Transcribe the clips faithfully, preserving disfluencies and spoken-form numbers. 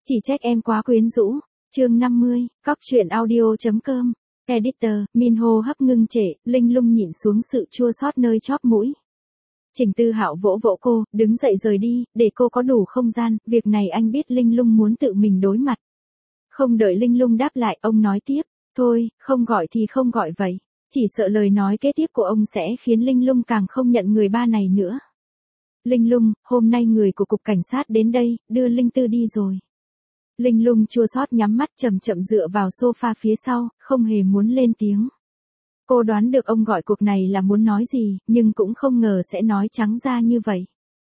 Chỉ trách em quá quyến rũ. Chương năm mươi, cóc truyện audio.com. Editor, Minho hấp ngưng trệ, Linh Lung nhịn xuống sự chua xót nơi chóp mũi. Trình Tư Hạo vỗ vỗ cô, đứng dậy rời đi, để cô có đủ không gian, việc này anh biết Linh Lung muốn tự mình đối mặt. Không đợi Linh Lung đáp lại, ông nói tiếp, thôi, không gọi thì không gọi vậy. Chỉ sợ lời nói kế tiếp của ông sẽ khiến Linh Lung càng không nhận người ba này nữa. Linh Lung, hôm nay người của cục cảnh sát đến đây, đưa Linh Tư đi rồi. Linh Lung chua xót nhắm mắt chậm chậm dựa vào sofa phía sau, không hề muốn lên tiếng. Cô đoán được ông gọi cuộc này là muốn nói gì, nhưng cũng không ngờ sẽ nói trắng ra như vậy.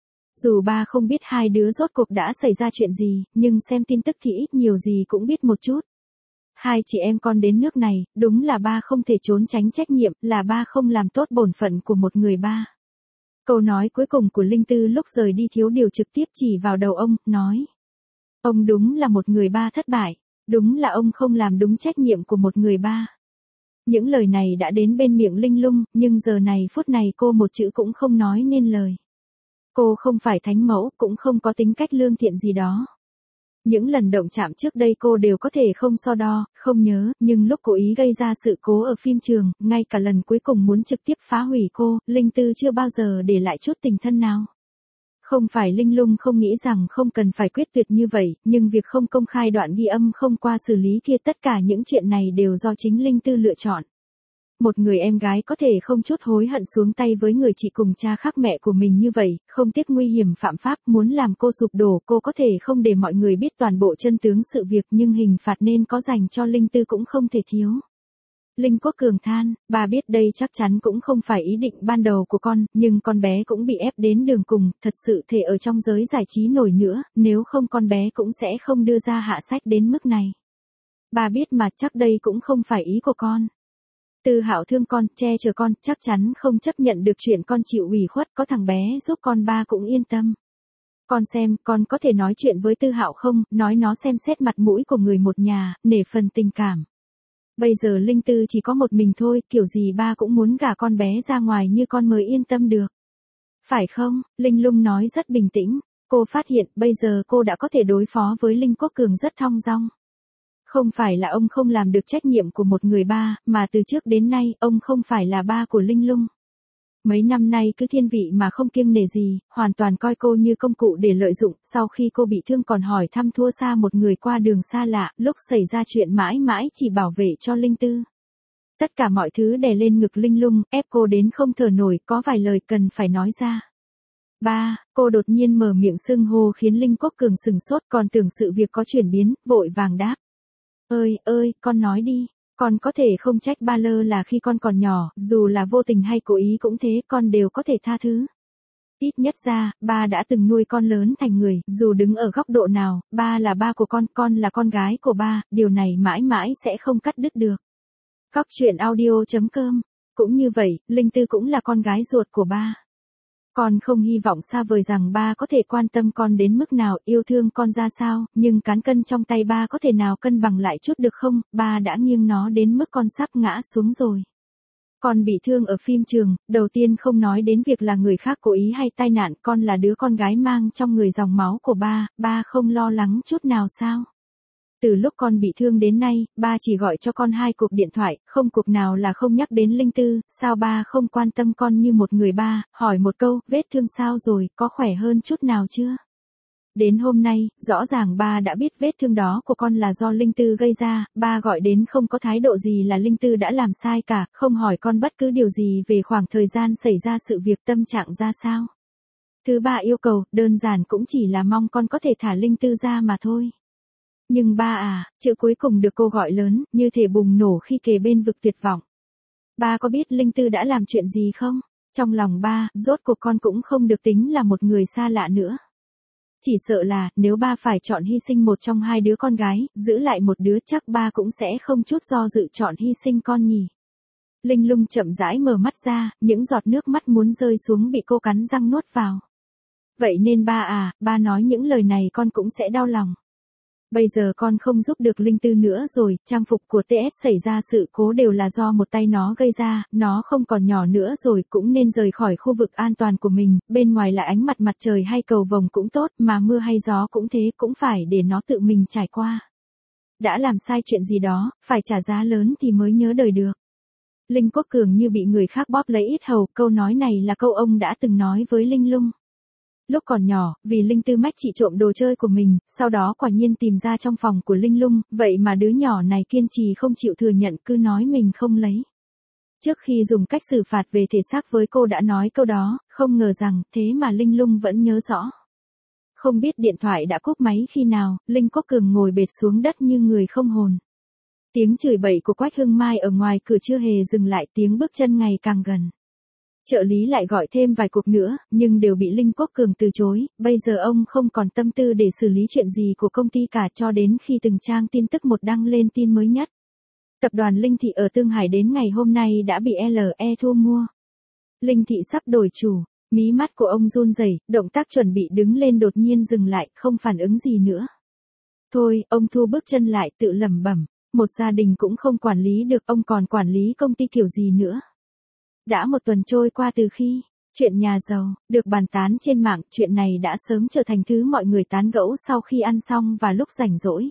Dù ba không biết hai đứa rốt cuộc đã xảy ra chuyện gì, nhưng xem tin tức thì ít nhiều gì cũng biết một chút. Hai chị em con đến nước này, đúng là ba không thể trốn tránh trách nhiệm, là ba không làm tốt bổn phận của một người ba. Câu nói cuối cùng của Linh Tư lúc rời đi thiếu điều trực tiếp chỉ vào đầu ông, nói. Ông đúng là một người ba thất bại, đúng là ông không làm đúng trách nhiệm của một người ba. Những lời này đã đến bên miệng Linh Lung, nhưng giờ này phút này cô một chữ cũng không nói nên lời. Cô không phải thánh mẫu, cũng không có tính cách lương thiện gì đó. Những lần động chạm trước đây cô đều có thể không so đo, không nhớ, nhưng lúc cố ý gây ra sự cố ở phim trường, ngay cả lần cuối cùng muốn trực tiếp phá hủy cô, Linh Tư chưa bao giờ để lại chút tình thân nào. Không phải Linh Lung không nghĩ rằng không cần phải quyết tuyệt như vậy, nhưng việc không công khai đoạn ghi âm không qua xử lý kia, tất cả những chuyện này đều do chính Linh Tư lựa chọn. Một người em gái có thể không chút hối hận xuống tay với người chị cùng cha khác mẹ của mình như vậy, không tiếc nguy hiểm phạm pháp, muốn làm cô sụp đổ, cô có thể không để mọi người biết toàn bộ chân tướng sự việc, nhưng hình phạt nên có dành cho Linh Tư cũng không thể thiếu. Linh Quốc Cường than, bà biết đây chắc chắn cũng không phải ý định ban đầu của con, nhưng con bé cũng bị ép đến đường cùng, thật sự thể ở trong giới giải trí nổi nữa, nếu không con bé cũng sẽ không đưa ra hạ sách đến mức này. Bà biết mà, chắc đây cũng không phải ý của con. Tư Hạo thương con, che chở con, chắc chắn không chấp nhận được chuyện con chịu ủy khuất, có thằng bé giúp con ba cũng yên tâm. Con xem, con có thể nói chuyện với Tư Hạo không, nói nó xem xét mặt mũi của người một nhà, nể phần tình cảm. Bây giờ Linh Tư chỉ có một mình thôi, kiểu gì ba cũng muốn gả con bé ra ngoài như con mới yên tâm được. Phải không? Linh Lung nói rất bình tĩnh, cô phát hiện bây giờ cô đã có thể đối phó với Linh Quốc Cường rất thong dong. Không phải là ông không làm được trách nhiệm của một người ba, mà từ trước đến nay, ông không phải là ba của Linh Lung. Mấy năm nay cứ thiên vị mà không kiêng nể gì, hoàn toàn coi cô như công cụ để lợi dụng, sau khi cô bị thương còn hỏi thăm thua xa một người qua đường xa lạ, lúc xảy ra chuyện mãi mãi chỉ bảo vệ cho Linh Tư. Tất cả mọi thứ đè lên ngực Linh Lung, ép cô đến không thở nổi, có vài lời cần phải nói ra. Ba, cô đột nhiên mở miệng xưng hô khiến Linh Quốc Cường sừng sốt, còn tưởng sự việc có chuyển biến, vội vàng đáp. Ơi, ơi, con nói đi. Con có thể không trách ba lơ là khi con còn nhỏ, dù là vô tình hay cố ý cũng thế, con đều có thể tha thứ. Ít nhất ra, ba đã từng nuôi con lớn thành người, dù đứng ở góc độ nào, ba là ba của con, con là con gái của ba, điều này mãi mãi sẽ không cắt đứt được. Cóc truyện audio.com. Cũng như vậy, Linh Tư cũng là con gái ruột của ba. Con không hy vọng xa vời rằng ba có thể quan tâm con đến mức nào, yêu thương con ra sao, nhưng cán cân trong tay ba có thể nào cân bằng lại chút được không, ba đã nghiêng nó đến mức con sắp ngã xuống rồi. Con bị thương ở phim trường, đầu tiên không nói đến việc là người khác cố ý hay tai nạn, con là đứa con gái mang trong người dòng máu của ba, ba không lo lắng chút nào sao? Từ lúc con bị thương đến nay, ba chỉ gọi cho con hai cuộc điện thoại, không cuộc nào là không nhắc đến Linh Tư, sao ba không quan tâm con như một người ba, hỏi một câu, vết thương sao rồi, có khỏe hơn chút nào chưa? Đến hôm nay, rõ ràng ba đã biết vết thương đó của con là do Linh Tư gây ra, ba gọi đến không có thái độ gì là Linh Tư đã làm sai cả, không hỏi con bất cứ điều gì về khoảng thời gian xảy ra sự việc, tâm trạng ra sao. Thứ ba yêu cầu, đơn giản cũng chỉ là mong con có thể thả Linh Tư ra mà thôi. Nhưng ba à, chữ cuối cùng được cô gọi lớn, như thể bùng nổ khi kề bên vực tuyệt vọng. Ba có biết Linh Tư đã làm chuyện gì không? Trong lòng ba, rốt cuộc con cũng không được tính là một người xa lạ nữa. Chỉ sợ là, nếu ba phải chọn hy sinh một trong hai đứa con gái, giữ lại một đứa, chắc ba cũng sẽ không chút do dự chọn hy sinh con nhỉ. Linh Lung chậm rãi mở mắt ra, những giọt nước mắt muốn rơi xuống bị cô cắn răng nuốt vào. Vậy nên ba à, ba nói những lời này con cũng sẽ đau lòng. Bây giờ con không giúp được Linh Tư nữa rồi, trang phục của tê ét xảy ra sự cố đều là do một tay nó gây ra, nó không còn nhỏ nữa rồi cũng nên rời khỏi khu vực an toàn của mình, bên ngoài là ánh mặt mặt trời hay cầu vồng cũng tốt, mà mưa hay gió cũng thế, cũng phải để nó tự mình trải qua. Đã làm sai chuyện gì đó, phải trả giá lớn thì mới nhớ đời được. Linh Quốc Cường như bị người khác bóp lấy yết hầu, câu nói này là câu ông đã từng nói với Linh Lung. Lúc còn nhỏ, vì Linh Tư mách chị trộm đồ chơi của mình, sau đó quả nhiên tìm ra trong phòng của Linh Lung, vậy mà đứa nhỏ này kiên trì không chịu thừa nhận, cứ nói mình không lấy. Trước khi dùng cách xử phạt về thể xác với cô đã nói câu đó, không ngờ rằng, thế mà Linh Lung vẫn nhớ rõ. Không biết điện thoại đã cúp máy khi nào, Linh Quốc Cường ngồi bệt xuống đất như người không hồn. Tiếng chửi bậy của Quách Hưng Mai ở ngoài cửa chưa hề dừng lại, tiếng bước chân ngày càng gần. Trợ lý lại gọi thêm vài cuộc nữa, nhưng đều bị Linh Quốc Cường từ chối, bây giờ ông không còn tâm tư để xử lý chuyện gì của công ty cả cho đến khi từng trang tin tức một đăng lên tin mới nhất. Tập đoàn Linh Thị ở Tương Hải đến ngày hôm nay đã bị lờ e thu mua. Linh Thị sắp đổi chủ, mí mắt của ông run rẩy, động tác chuẩn bị đứng lên đột nhiên dừng lại, không phản ứng gì nữa. Thôi, ông thu bước chân lại tự lẩm bẩm, một gia đình cũng không quản lý được, ông còn quản lý công ty kiểu gì nữa. Đã một tuần trôi qua từ khi chuyện nhà giàu được bàn tán trên mạng, chuyện này đã sớm trở thành thứ mọi người tán gẫu sau khi ăn xong và lúc rảnh rỗi.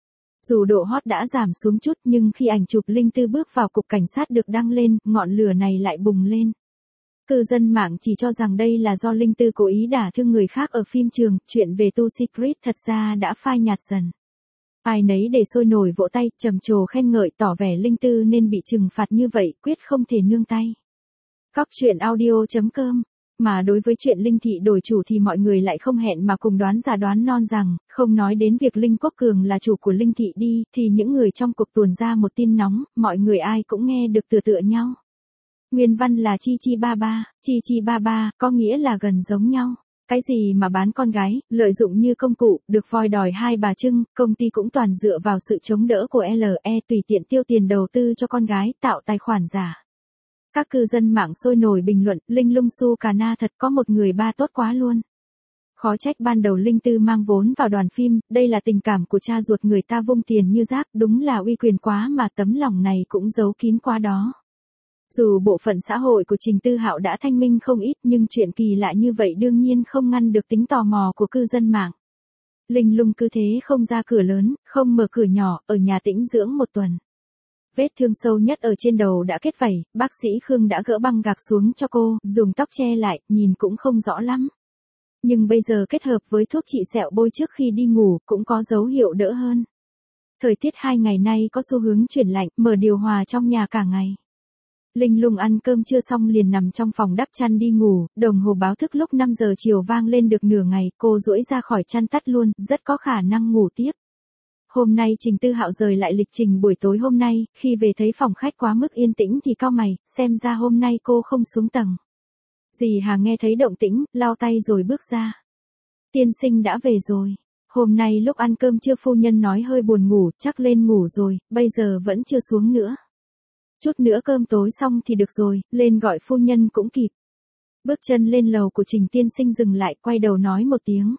Dù độ hot đã giảm xuống chút nhưng khi ảnh chụp Linh Tư bước vào cục cảnh sát được đăng lên, ngọn lửa này lại bùng lên. Cư dân mạng chỉ cho rằng đây là do Linh Tư cố ý đả thương người khác ở phim trường, chuyện về Tu Secret thật ra đã phai nhạt dần. Ai nấy để sôi nổi vỗ tay, trầm trồ khen ngợi, tỏ vẻ Linh Tư nên bị trừng phạt như vậy, quyết không thể nương tay. Cóc truyện audio chấm com. Mà đối với chuyện Linh Thị đổi chủ thì mọi người lại không hẹn mà cùng đoán giả đoán non rằng, không nói đến việc Linh Quốc Cường là chủ của Linh Thị đi, thì những người trong cuộc tuồn ra một tin nóng, mọi người ai cũng nghe được tựa tựa nhau. Nguyên văn là Chi Chi Ba Ba, Chi Chi Ba Ba, có nghĩa là gần giống nhau. Cái gì mà bán con gái, lợi dụng như công cụ, được voi đòi hai bà trưng, công ty cũng toàn dựa vào sự chống đỡ của lờ e tùy tiện tiêu tiền đầu tư cho con gái, tạo tài khoản giả. Các cư dân mạng sôi nổi bình luận, Linh Lung su cà na thật, có một người ba tốt quá luôn. Khó trách ban đầu Linh Tư mang vốn vào đoàn phim, đây là tình cảm của cha ruột người ta vung tiền như rác, đúng là uy quyền quá mà tấm lòng này cũng giấu kín quá đó. Dù bộ phận xã hội của Trình Tư Hạo đã thanh minh không ít nhưng chuyện kỳ lạ như vậy đương nhiên không ngăn được tính tò mò của cư dân mạng. Linh Lung cứ thế không ra cửa lớn, không mở cửa nhỏ, ở nhà tĩnh dưỡng một tuần. Vết thương sâu nhất ở trên đầu đã kết vảy, bác sĩ Khương đã gỡ băng gạc xuống cho cô, dùng tóc che lại, nhìn cũng không rõ lắm. Nhưng bây giờ kết hợp với thuốc trị sẹo bôi trước khi đi ngủ, cũng có dấu hiệu đỡ hơn. Thời tiết hai ngày nay có xu hướng chuyển lạnh, mở điều hòa trong nhà cả ngày. Linh Lung ăn cơm trưa xong liền nằm trong phòng đắp chăn đi ngủ, đồng hồ báo thức lúc năm giờ chiều vang lên được nửa ngày, cô duỗi ra khỏi chăn tắt luôn, rất có khả năng ngủ tiếp. Hôm nay Trình Tư Hạo rời lại lịch trình buổi tối hôm nay, khi về thấy phòng khách quá mức yên tĩnh thì cau mày, xem ra hôm nay cô không xuống tầng. Dì Hà nghe thấy động tĩnh, lau tay rồi bước ra. Tiên sinh đã về rồi. Hôm nay lúc ăn cơm trưa phu nhân nói hơi buồn ngủ, chắc lên ngủ rồi, bây giờ vẫn chưa xuống nữa. Chút nữa cơm tối xong thì được rồi, lên gọi phu nhân cũng kịp. Bước chân lên lầu của Trình tiên sinh dừng lại, quay đầu nói một tiếng.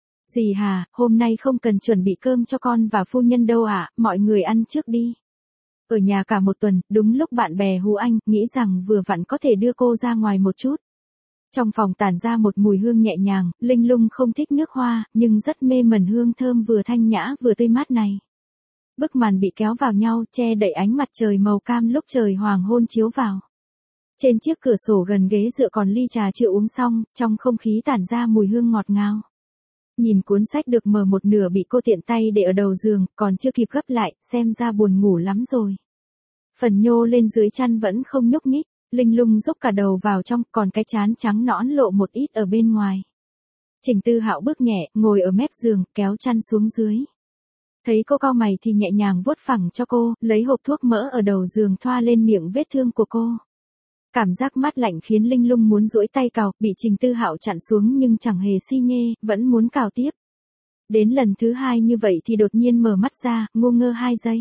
Dì Hà, hôm nay không cần chuẩn bị cơm cho con và phu nhân đâu ạ, à, mọi người ăn trước đi. Ở nhà cả một tuần, đúng lúc bạn bè hú anh, nghĩ rằng vừa vặn có thể đưa cô ra ngoài một chút. Trong phòng tản ra một mùi hương nhẹ nhàng, Linh Lung không thích nước hoa, nhưng rất mê mẩn hương thơm vừa thanh nhã vừa tươi mát này. Bức màn bị kéo vào nhau, che đậy ánh mặt trời màu cam lúc trời hoàng hôn chiếu vào. Trên chiếc cửa sổ gần ghế dựa còn ly trà chưa uống xong, trong không khí tản ra mùi hương ngọt ngào. Nhìn cuốn sách được mở một nửa bị cô tiện tay để ở đầu giường, còn chưa kịp gấp lại, xem ra buồn ngủ lắm rồi. Phần nhô lên dưới chăn vẫn không nhúc nhích, Linh Lung rúc cả đầu vào trong, còn cái trán trắng nõn lộ một ít ở bên ngoài. Trình Tư Hạo bước nhẹ, ngồi ở mép giường, kéo chăn xuống dưới. Thấy cô cau mày thì nhẹ nhàng vuốt phẳng cho cô, lấy hộp thuốc mỡ ở đầu giường thoa lên miệng vết thương của cô. Cảm giác mát lạnh khiến Linh Lung muốn duỗi tay cào, bị Trình Tư Hạo chặn xuống nhưng chẳng hề si nhê, vẫn muốn cào tiếp. Đến lần thứ hai như vậy thì đột nhiên mở mắt ra, ngu ngơ hai giây.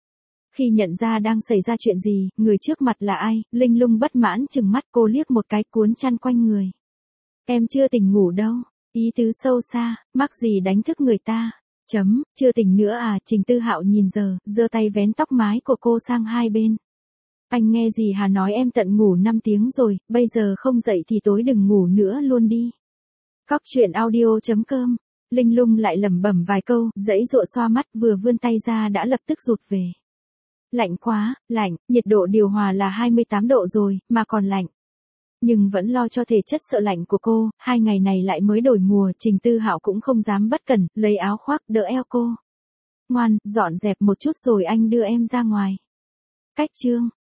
Khi nhận ra đang xảy ra chuyện gì, người trước mặt là ai, Linh Lung bất mãn chừng mắt cô liếc một cái cuốn chăn quanh người. Em chưa tỉnh ngủ đâu, ý tứ sâu xa, mắc gì đánh thức người ta. Chấm, chưa tỉnh nữa à, Trình Tư Hạo nhìn giờ, giơ tay vén tóc mái của cô sang hai bên. Anh nghe gì Hà nói em tận ngủ năm tiếng rồi, bây giờ không dậy thì tối đừng ngủ nữa luôn đi. Cóc truyện audio chấm com. Linh Lung lại lẩm bẩm vài câu, giãy giụa xoa mắt, vừa vươn tay ra đã lập tức rụt về. Lạnh quá, lạnh, nhiệt độ điều hòa là hai mươi tám độ rồi, mà còn lạnh. Nhưng vẫn lo cho thể chất sợ lạnh của cô, hai ngày này lại mới đổi mùa, Trình Tư Hạo cũng không dám bất cẩn, lấy áo khoác đỡ eo cô. Ngoan, dọn dẹp một chút rồi anh đưa em ra ngoài. Cách chương